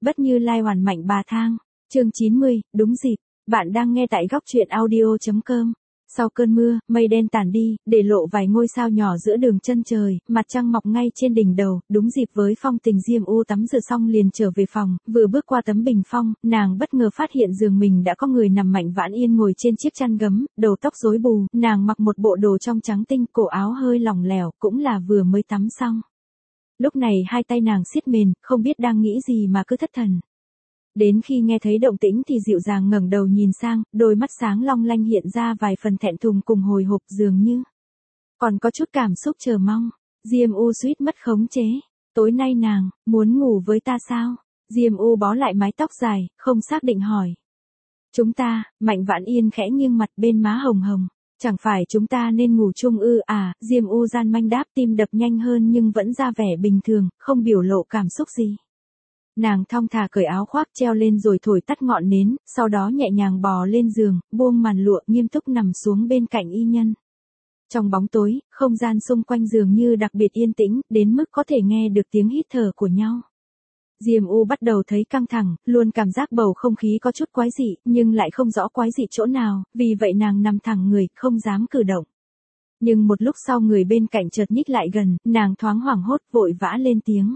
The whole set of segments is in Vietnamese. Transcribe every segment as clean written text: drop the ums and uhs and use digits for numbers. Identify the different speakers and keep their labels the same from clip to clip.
Speaker 1: Bất Như Lai hoàn mạnh bà thang. Chương 90, đúng dịp. Bạn đang nghe tại góc truyện audio.com. Sau cơn mưa, mây đen tản đi, để lộ vài ngôi sao nhỏ giữa đường chân trời, mặt trăng mọc ngay trên đỉnh đầu, đúng dịp với Phong Tình Diêm U tắm rửa xong liền trở về phòng, vừa bước qua tấm bình phong, nàng bất ngờ phát hiện giường mình đã có người nằm Mạnh Vãn Yên ngồi trên chiếc chăn gấm, đầu tóc rối bù, nàng mặc một bộ đồ trong trắng tinh, cổ áo hơi lỏng lẻo, cũng là vừa mới tắm xong. Lúc này hai tay nàng siết mền, không biết đang nghĩ gì mà cứ thất thần. Đến khi nghe thấy động tĩnh thì dịu dàng ngẩng đầu nhìn sang, đôi mắt sáng long lanh hiện ra vài phần thẹn thùng cùng hồi hộp dường như còn có chút cảm xúc chờ mong. Diêm U suýt mất khống chế. Tối nay nàng, muốn ngủ với ta sao? Diêm U bó lại mái tóc dài, không xác định hỏi. Chúng ta, Mạnh Vãn Yên khẽ nghiêng mặt bên má hồng hồng. Chẳng phải chúng ta nên ngủ chung ư à? Diêm U gian manh đáp, tim đập nhanh hơn nhưng vẫn ra vẻ bình thường, không biểu lộ cảm xúc gì. Nàng thong thả cởi áo khoác treo lên rồi thổi tắt ngọn nến, sau đó nhẹ nhàng bò lên giường, buông màn lụa nghiêm túc nằm xuống bên cạnh y nhân. Trong bóng tối, không gian xung quanh dường như đặc biệt yên tĩnh, đến mức có thể nghe được tiếng hít thở của nhau. Diêm U bắt đầu thấy căng thẳng, luôn cảm giác bầu không khí có chút quái dị, nhưng lại không rõ quái dị chỗ nào, vì vậy nàng nằm thẳng người, không dám cử động. Nhưng một lúc sau người bên cạnh chợt nhích lại gần, nàng thoáng hoảng hốt vội vã lên tiếng.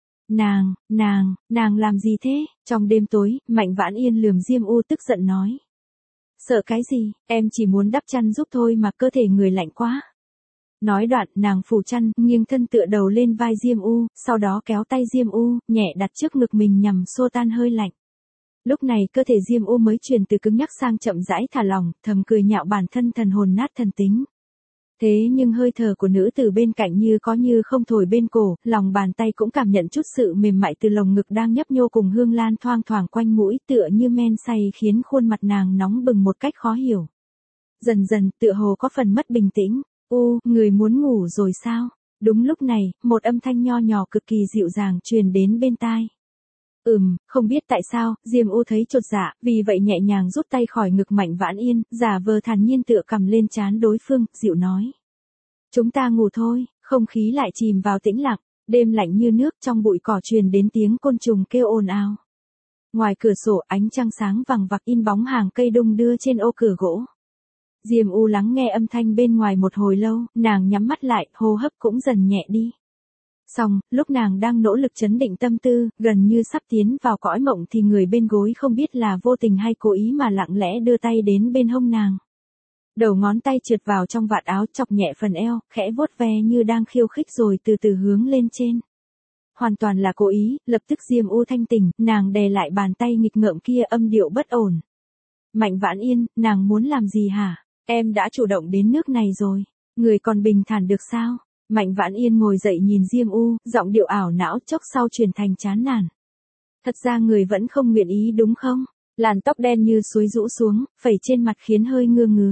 Speaker 1: Nàng làm gì thế? Trong đêm tối, Mạnh Vãn Yên lườm Diêm U tức giận nói. Sợ cái gì, em chỉ muốn đắp chăn giúp thôi mà cơ thể người lạnh quá. Nói đoạn, nàng phủ chăn, nghiêng thân tựa đầu lên vai Diêm U, sau đó kéo tay Diêm U, nhẹ đặt trước ngực mình nhằm xua tan hơi lạnh. Lúc này cơ thể Diêm U mới chuyển từ cứng nhắc sang chậm rãi thả lỏng, thầm cười nhạo bản thân thần hồn nát thần tính. Thế nhưng hơi thở của nữ tử bên cạnh như có như không thổi bên cổ, lòng bàn tay cũng cảm nhận chút sự mềm mại từ lồng ngực đang nhấp nhô cùng hương lan thoang thoảng quanh mũi tựa như men say khiến khuôn mặt nàng nóng bừng một cách khó hiểu. Dần dần tựa hồ có phần mất bình tĩnh. Người muốn ngủ rồi sao? Đúng lúc này, một âm thanh nho nhỏ cực kỳ dịu dàng truyền đến bên tai. Không biết tại sao, Diêm U thấy chột dạ, vì vậy nhẹ nhàng rút tay khỏi ngực Mạnh Vãn Yên, giả vờ thản nhiên tựa cầm lên trán đối phương, dịu nói. Chúng ta ngủ thôi, không khí lại chìm vào tĩnh lặng, đêm lạnh như nước trong bụi cỏ truyền đến tiếng côn trùng kêu ồn ào. Ngoài cửa sổ ánh trăng sáng vằng vặc in bóng hàng cây đung đưa trên ô cửa gỗ. Diêm U lắng nghe âm thanh bên ngoài một hồi lâu, nàng nhắm mắt lại, hô hấp cũng dần nhẹ đi. Xong, lúc nàng đang nỗ lực trấn định tâm tư, gần như sắp tiến vào cõi mộng thì người bên gối không biết là vô tình hay cố ý mà lặng lẽ đưa tay đến bên hông nàng. Đầu ngón tay trượt vào trong vạt áo chọc nhẹ phần eo, khẽ vuốt ve như đang khiêu khích rồi từ từ hướng lên trên. Hoàn toàn là cố ý, lập tức Diêm U thanh tỉnh, nàng đè lại bàn tay nghịch ngợm kia âm điệu bất ổn. Mạnh Vãn Yên, nàng muốn làm gì hả? Em đã chủ động đến nước này rồi, người còn bình thản được sao? Mạnh Vãn Yên ngồi dậy nhìn Diêm U, giọng điệu ảo não chốc sau chuyển thành chán nản. Thật ra người vẫn không nguyện ý đúng không? Làn tóc đen như suối rũ xuống, phẩy trên mặt khiến hơi ngứa ngứa.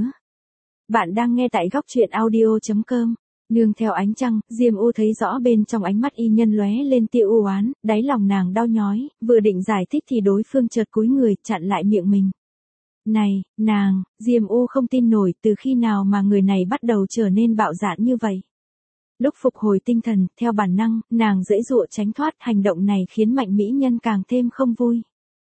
Speaker 1: Bạn đang nghe tại góc truyện audio.com. Nương theo ánh trăng, Diêm U thấy rõ bên trong ánh mắt y nhân lóe lên tia u oán, đáy lòng nàng đau nhói, vừa định giải thích thì đối phương chợt cúi người chặn lại miệng mình. Này, nàng, Diêm U không tin nổi từ khi nào mà người này bắt đầu trở nên bạo dạn như vậy. Lúc phục hồi tinh thần, theo bản năng, nàng giãy giụa tránh thoát, hành động này khiến Mạnh mỹ nhân càng thêm không vui.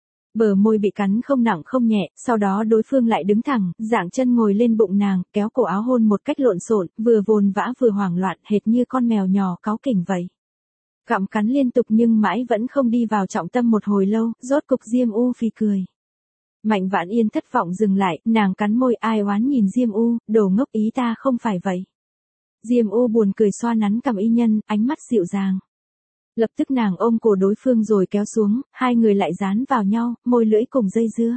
Speaker 1: Bờ môi bị cắn không nặng không nhẹ, sau đó đối phương lại đứng thẳng, dạng chân ngồi lên bụng nàng, kéo cổ áo hôn một cách lộn xộn, vừa vồn vã vừa hoảng loạn, hệt như con mèo nhỏ cáu kỉnh vậy. Gặm cắn liên tục nhưng mãi vẫn không đi vào trọng tâm một hồi lâu, rốt cục Diêm U phì cười. Mạnh Vãn Yên thất vọng dừng lại, nàng cắn môi ai oán nhìn Diêm U, đồ ngốc, ý ta không phải vậy. Diêm U buồn cười xoa nắn cằm y nhân, ánh mắt dịu dàng. Lập tức nàng ôm cổ đối phương rồi kéo xuống, hai người lại dán vào nhau, môi lưỡi cùng dây dưa.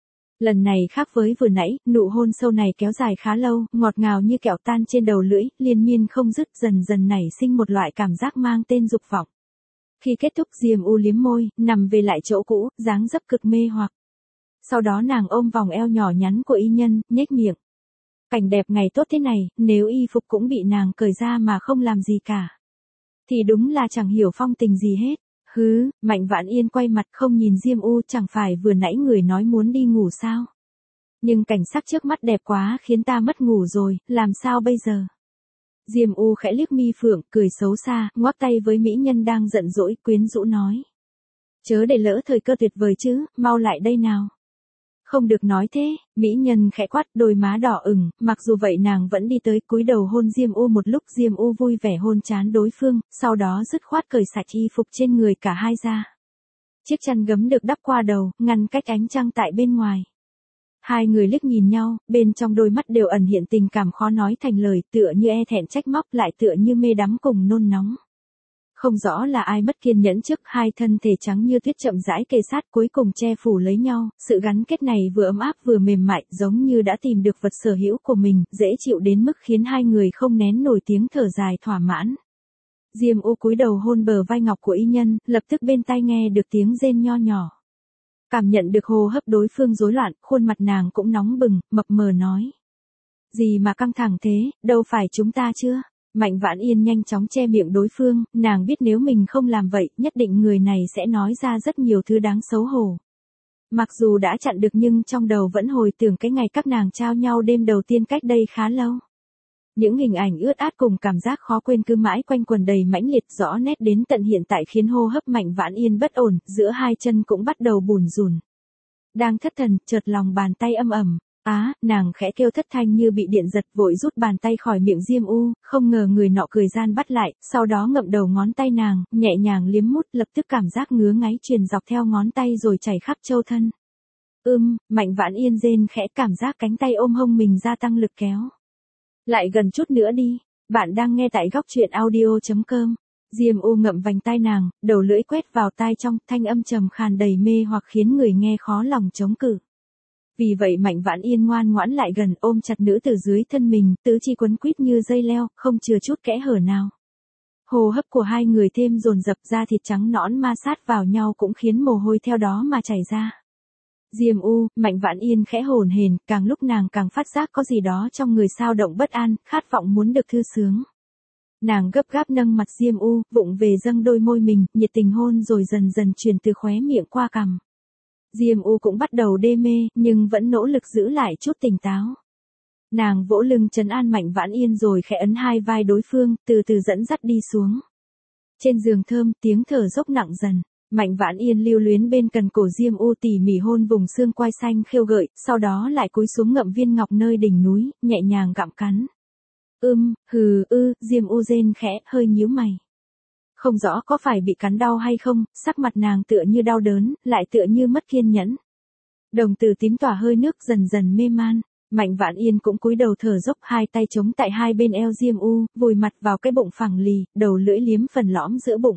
Speaker 1: Lần này khác với vừa nãy, nụ hôn sâu này kéo dài khá lâu, ngọt ngào như kẹo tan trên đầu lưỡi, liên miên không dứt, dần dần nảy sinh một loại cảm giác mang tên dục vọng. Khi kết thúc Diêm U liếm môi, nằm về lại chỗ cũ, dáng dấp cực mê hoặc. Sau đó nàng ôm vòng eo nhỏ nhắn của y nhân, nhếch miệng. Cảnh đẹp ngày tốt thế này, nếu y phục cũng bị nàng cởi ra mà không làm gì cả. Thì đúng là chẳng hiểu phong tình gì hết. Mạnh Vãn Yên quay mặt không nhìn Diêm U, chẳng phải vừa nãy người nói muốn đi ngủ sao? Nhưng cảnh sắc trước mắt đẹp quá khiến ta mất ngủ rồi, làm sao bây giờ? Diêm U khẽ liếc mi phượng, cười xấu xa, ngoắc tay với mỹ nhân đang giận dỗi, quyến rũ nói. Chớ để lỡ thời cơ tuyệt vời chứ, mau lại đây nào. Không được nói thế, mỹ nhân khẽ quát, đôi má đỏ ửng, mặc dù vậy nàng vẫn đi tới cúi đầu hôn Diêm U một lúc. Diêm U vui vẻ hôn trán đối phương, sau đó dứt khoát cởi sạch y phục trên người cả hai ra. Chiếc chăn gấm được đắp qua đầu, ngăn cách ánh trăng tại bên ngoài. Hai người liếc nhìn nhau, bên trong đôi mắt đều ẩn hiện tình cảm khó nói thành lời, tựa như e thẹn trách móc lại tựa như mê đắm cùng nôn nóng. Không rõ là ai mất kiên nhẫn trước, hai thân thể trắng như tuyết chậm rãi kề sát cuối cùng che phủ lấy nhau, sự gắn kết này vừa ấm áp vừa mềm mại, giống như đã tìm được vật sở hữu của mình, dễ chịu đến mức khiến hai người không nén nổi tiếng thở dài thỏa mãn. Diêm U cúi đầu hôn bờ vai ngọc của y nhân, lập tức bên tai nghe được tiếng rên nho nhỏ. Cảm nhận được hô hấp đối phương rối loạn, khuôn mặt nàng cũng nóng bừng, mập mờ nói. Gì mà căng thẳng thế, đâu phải chúng ta chưa? Mạnh Vãn Yên nhanh chóng che miệng đối phương, nàng biết nếu mình không làm vậy, nhất định người này sẽ nói ra rất nhiều thứ đáng xấu hổ. Mặc dù đã chặn được nhưng trong đầu vẫn hồi tưởng cái ngày các nàng trao nhau đêm đầu tiên cách đây khá lâu. Những hình ảnh ướt át cùng cảm giác khó quên cứ mãi quanh quần đầy mãnh liệt rõ nét đến tận hiện tại khiến hô hấp Mạnh Vãn Yên bất ổn, giữa hai chân cũng bắt đầu bủn rủn. Đang thất thần, chợt lòng bàn tay âm ẩm. Nàng khẽ kêu thất thanh như bị điện giật, vội rút bàn tay khỏi miệng Diêm U, không ngờ người nọ cười gian bắt lại, sau đó ngậm đầu ngón tay nàng, nhẹ nhàng liếm mút, lập tức cảm giác ngứa ngáy truyền dọc theo ngón tay rồi chảy khắp châu thân. Mạnh Vãn Yên rên khẽ, cảm giác cánh tay ôm hông mình gia tăng lực kéo. Lại gần chút nữa đi, bạn đang nghe tại góc truyện audio.com. Diêm U ngậm vành tai nàng, đầu lưỡi quét vào tai trong, thanh âm trầm khàn đầy mê hoặc khiến người nghe khó lòng chống cự. Vì vậy Mạnh Vãn Yên ngoan ngoãn lại gần ôm chặt nữ tử dưới thân mình, tứ chi quấn quýt như dây leo, không chừa chút kẽ hở nào. Hô hấp của hai người thêm dồn dập, da thịt trắng nõn ma sát vào nhau cũng khiến mồ hôi theo đó mà chảy ra. Diêm U, Mạnh Vãn Yên khẽ hổn hển, càng lúc nàng càng phát giác có gì đó trong người xao động bất an, khát vọng muốn được thư sướng. Nàng gấp gáp nâng mặt Diêm U, vụng về dâng đôi môi mình, nhiệt tình hôn rồi dần dần truyền từ khóe miệng qua cằm. Diêm U cũng bắt đầu đê mê, nhưng vẫn nỗ lực giữ lại chút tỉnh táo. Nàng vỗ lưng trấn an Mạnh Vãn Yên rồi khẽ ấn hai vai đối phương, từ từ dẫn dắt đi xuống. Trên giường thơm, tiếng thở dốc nặng dần. Mạnh Vãn Yên lưu luyến bên cần cổ Diêm U tỉ mỉ hôn vùng xương quai xanh khêu gợi, sau đó lại cúi xuống ngậm viên ngọc nơi đỉnh núi, nhẹ nhàng gặm cắn. Diêm U rên khẽ, hơi nhíu mày. Không rõ có phải bị cắn đau hay không, sắc mặt nàng tựa như đau đớn, lại tựa như mất kiên nhẫn. Đồng tử tím tỏa hơi nước dần dần mê man. Mạnh Vãn Yên cũng cúi đầu thở dốc, hai tay chống tại hai bên eo Diêm U, vùi mặt vào cái bụng phẳng lì, đầu lưỡi liếm phần lõm giữa bụng.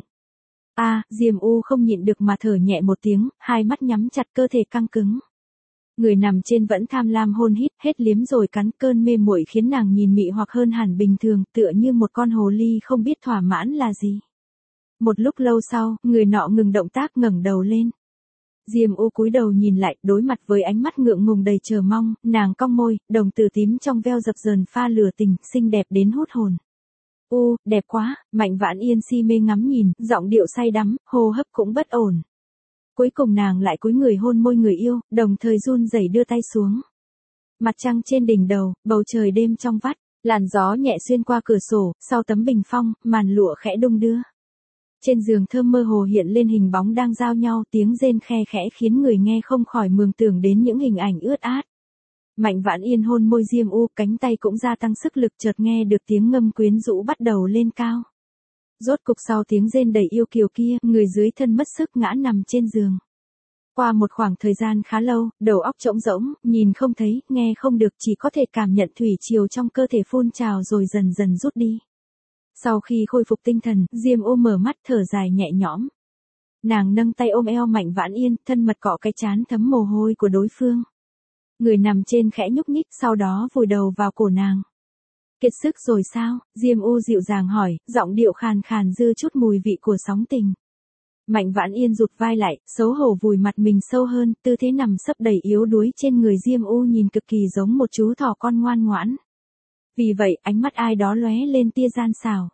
Speaker 1: Diêm U không nhịn được mà thở nhẹ một tiếng, hai mắt nhắm chặt, cơ thể căng cứng. Người nằm trên vẫn tham lam hôn hít, hết liếm rồi cắn, cơn mê muội khiến nàng nhìn mị hoặc hơn hẳn bình thường, tựa như một con hồ ly không biết thỏa mãn là gì. Một lúc lâu sau, người nọ ngừng động tác, ngẩng đầu lên. Diêm U cúi đầu nhìn lại, đối mặt với ánh mắt ngượng ngùng đầy chờ mong, nàng cong môi, đồng tử tím trong veo dập dờn pha lửa tình, xinh đẹp đến hút hồn. Đẹp quá, Mạnh Vãn Yên si mê ngắm nhìn, giọng điệu say đắm, hô hấp cũng bất ổn. Cuối cùng nàng lại cúi người hôn môi người yêu, đồng thời run rẩy đưa tay xuống. Mặt trăng trên đỉnh đầu, bầu trời đêm trong vắt, làn gió nhẹ xuyên qua cửa sổ, sau tấm bình phong, màn lụa khẽ đung đưa. Trên giường thơm mơ hồ hiện lên hình bóng đang giao nhau, tiếng rên khe khẽ khiến người nghe không khỏi mường tượng đến những hình ảnh ướt át. Mạnh Vãn Yên hôn môi Diêm U, cánh tay cũng gia tăng sức lực, chợt nghe được tiếng ngâm quyến rũ bắt đầu lên cao. Rốt cục sau tiếng rên đầy yêu kiều kia, người dưới thân mất sức ngã nằm trên giường. Qua một khoảng thời gian khá lâu, đầu óc trống rỗng, nhìn không thấy, nghe không được, chỉ có thể cảm nhận thủy triều trong cơ thể phun trào rồi dần dần rút đi. Sau khi khôi phục tinh thần, Diêm U mở mắt thở dài nhẹ nhõm. Nàng nâng tay ôm eo Mạnh Vãn Yên, thân mật cọ cái trán thấm mồ hôi của đối phương. Người nằm trên khẽ nhúc nhích, sau đó vùi đầu vào cổ nàng. Kiệt sức rồi sao? Diêm U dịu dàng hỏi, giọng điệu khàn khàn dư chút mùi vị của sóng tình. Mạnh Vãn Yên rụt vai lại, xấu hổ vùi mặt mình sâu hơn, tư thế nằm sấp đầy yếu đuối trên người Diêm U nhìn cực kỳ giống một chú thỏ con ngoan ngoãn. Vì vậy, ánh mắt ai đó lóe lên tia gian xảo.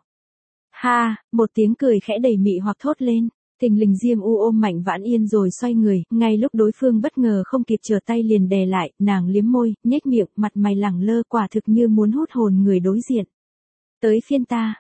Speaker 1: Một tiếng cười khẽ đầy mị hoặc thốt lên. Thình lình Diêm U ôm Mạnh Vãn Yên rồi xoay người, ngay lúc đối phương bất ngờ không kịp trở tay liền đè lại, nàng liếm môi, nhếch miệng, mặt mày lẳng lơ, quả thực như muốn hút hồn người đối diện. Tới phiên ta,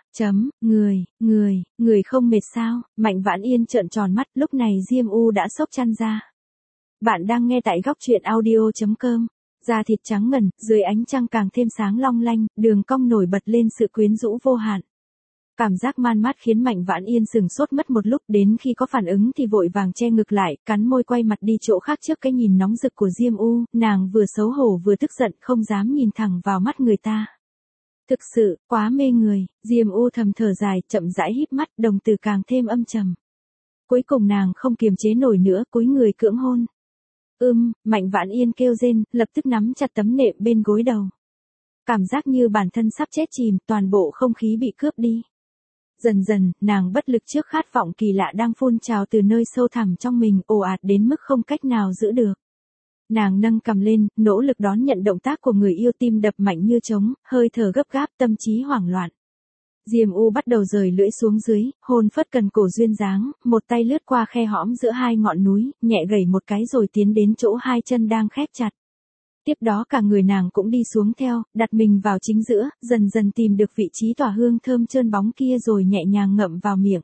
Speaker 1: người không mệt sao? Mạnh Vãn Yên trợn tròn mắt, lúc này Diêm U đã xốc chăn ra. Bạn đang nghe tại góc truyện audio.com. Da thịt trắng ngần, dưới ánh trăng càng thêm sáng long lanh, đường cong nổi bật lên sự quyến rũ vô hạn. Cảm giác man mát khiến Mạnh Vãn Yên sừng sốt mất một lúc, đến khi có phản ứng thì vội vàng che ngực lại, cắn môi quay mặt đi chỗ khác trước cái nhìn nóng rực của Diêm U, nàng vừa xấu hổ vừa tức giận, không dám nhìn thẳng vào mắt người ta. Thực sự, quá mê người, Diêm U thầm thở dài, chậm rãi híp mắt, đồng tử càng thêm âm trầm. Cuối cùng nàng không kiềm chế nổi nữa, cúi người cưỡng hôn. Mạnh Vãn Yên kêu rên, lập tức nắm chặt tấm nệm bên gối đầu. Cảm giác như bản thân sắp chết chìm, toàn bộ không khí bị cướp đi. Dần dần, nàng bất lực trước khát vọng kỳ lạ đang phun trào từ nơi sâu thẳm trong mình, ồ ạt đến mức không cách nào giữ được. Nàng nâng cằm lên, nỗ lực đón nhận động tác của người yêu, tim đập mạnh như trống, hơi thở gấp gáp, tâm trí hoảng loạn. Diêm U bắt đầu rời lưỡi xuống dưới, hôn phất cần cổ duyên dáng, một tay lướt qua khe hõm giữa hai ngọn núi, nhẹ gẩy một cái rồi tiến đến chỗ hai chân đang khép chặt. Tiếp đó cả người nàng cũng đi xuống theo, đặt mình vào chính giữa, dần dần tìm được vị trí tỏa hương thơm trơn bóng kia rồi nhẹ nhàng ngậm vào miệng.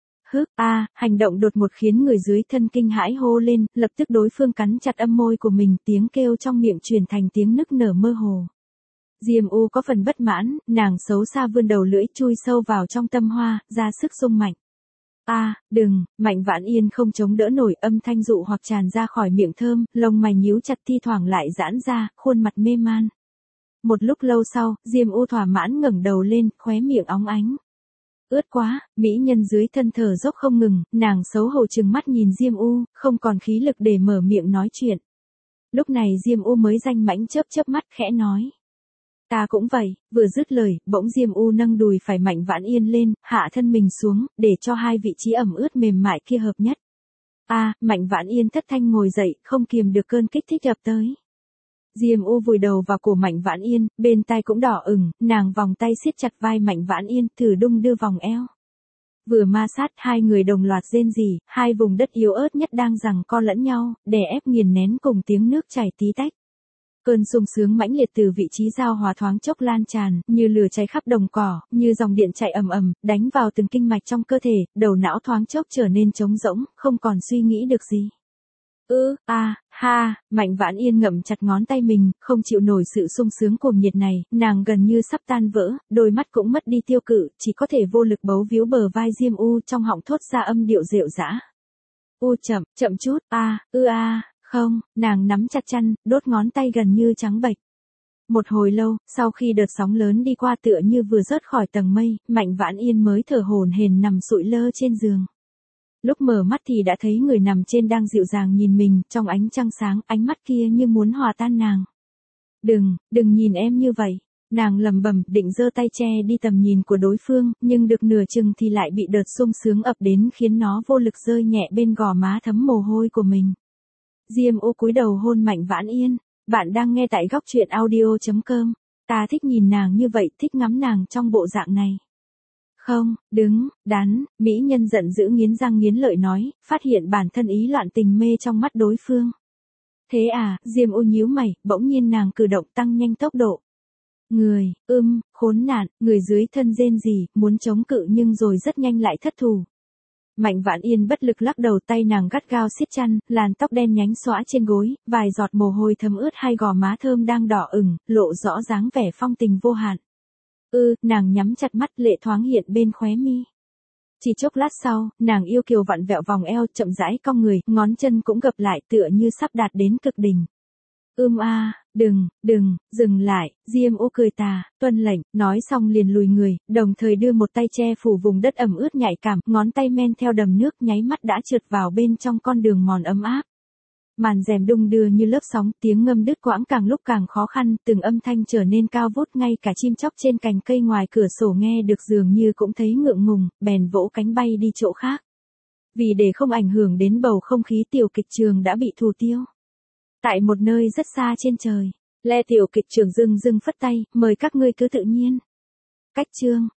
Speaker 1: Hành động đột ngột khiến người dưới thân kinh hãi hô lên, lập tức đối phương cắn chặt âm môi của mình, tiếng kêu trong miệng chuyển thành tiếng nức nở mơ hồ. Diêm U có phần bất mãn, nàng xấu xa vươn đầu lưỡi chui sâu vào trong tâm hoa, ra sức xung mạnh. Đừng, Mạnh Vãn Yên không chống đỡ nổi, âm thanh dụ hoặc tràn ra khỏi miệng thơm, lông mày nhíu chặt thi thoảng lại giãn ra, khuôn mặt mê man. Một lúc lâu sau, Diêm U thỏa mãn ngẩng đầu lên, khóe miệng óng ánh. Ướt quá, mỹ nhân dưới thân thở dốc không ngừng, nàng xấu hổ trừng mắt nhìn Diêm U, không còn khí lực để mở miệng nói chuyện. Lúc này Diêm U mới danh mãnh chớp mắt khẽ nói. Ta cũng vậy, vừa dứt lời, bỗng Diêm U nâng đùi phải Mạnh Vãn Yên lên, hạ thân mình xuống, để cho hai vị trí ẩm ướt mềm mại kia hợp nhất. Mạnh Vãn Yên thất thanh ngồi dậy, không kiềm được cơn kích thích ập tới. Diêm U vùi đầu vào cổ Mạnh Vãn Yên, bên tai cũng đỏ ửng, nàng vòng tay siết chặt vai Mạnh Vãn Yên, thử đung đưa vòng eo. Vừa ma sát, hai người đồng loạt rên rỉ, hai vùng đất yếu ớt nhất đang giằng co lẫn nhau, đè ép nghiền nén cùng tiếng nước chảy tí tách. Cơn sung sướng mãnh liệt từ vị trí giao hòa thoáng chốc lan tràn, như lửa cháy khắp đồng cỏ, như dòng điện chạy ầm ầm, đánh vào từng kinh mạch trong cơ thể, đầu não thoáng chốc trở nên trống rỗng, không còn suy nghĩ được gì. Mạnh Vãn Yên ngậm chặt ngón tay mình, không chịu nổi sự sung sướng cuồng nhiệt này, nàng gần như sắp tan vỡ, đôi mắt cũng mất đi tiêu cự, chỉ có thể vô lực bấu víu bờ vai Diêm U, trong họng thốt ra âm điệu rệu rã. Chậm chút, không, nàng nắm chặt chăn, đốt ngón tay gần như trắng bệch. Một hồi lâu, sau khi đợt sóng lớn đi qua tựa như vừa rớt khỏi tầng mây, Mạnh Vãn Yên mới thở hổn hển nằm sụi lơ trên giường. Lúc mở mắt thì đã thấy người nằm trên đang dịu dàng nhìn mình, trong ánh trăng sáng, ánh mắt kia như muốn hòa tan nàng. Đừng nhìn em như vậy. Nàng lẩm bẩm, định giơ tay che đi tầm nhìn của đối phương, nhưng được nửa chừng thì lại bị đợt sung sướng ập đến khiến nó vô lực rơi nhẹ bên gò má thấm mồ hôi của mình. Diêm U cúi đầu hôn Mạnh Vãn Yên. Bạn đang nghe tại góc truyện audio.com. Ta thích nhìn nàng như vậy, thích ngắm nàng trong bộ dạng này. Không, đắn, mỹ nhân giận dữ nghiến răng nghiến lợi nói, phát hiện bản thân ý loạn tình mê trong mắt đối phương. Thế Diêm U nhíu mày, bỗng nhiên nàng cử động tăng nhanh tốc độ. Khốn nạn, người dưới thân rên rỉ, muốn chống cự nhưng rồi rất nhanh lại thất thủ. Mạnh Vãn Yên bất lực lắc đầu, tay nàng gắt gao siết chăn, làn tóc đen nhánh xõa trên gối, vài giọt mồ hôi thấm ướt hai gò má thơm đang đỏ ửng, lộ rõ dáng vẻ phong tình vô hạn. Nàng nhắm chặt mắt, lệ thoáng hiện bên khóe mi. Chỉ chốc lát sau, nàng yêu kiều vặn vẹo vòng eo, chậm rãi cong người, ngón chân cũng gập lại tựa như sắp đạt đến cực đỉnh. Dừng lại, Diêm U cười tà, tuân lệnh, nói xong liền lùi người, đồng thời đưa một tay che phủ vùng đất ẩm ướt nhạy cảm, ngón tay men theo đầm nước nháy mắt đã trượt vào bên trong con đường mòn ấm áp. Màn rèm đung đưa như lớp sóng, tiếng ngâm đứt quãng càng lúc càng khó khăn, từng âm thanh trở nên cao vút, ngay cả chim chóc trên cành cây ngoài cửa sổ nghe được dường như cũng thấy ngượng ngùng, bèn vỗ cánh bay đi chỗ khác. Vì để không ảnh hưởng đến bầu không khí, tiểu kịch trường đã bị thủ tiêu. Tại một nơi rất xa trên trời, Lê tiểu kịch trường dưng phất tay, mời các ngươi cứ tự nhiên. Cách chương.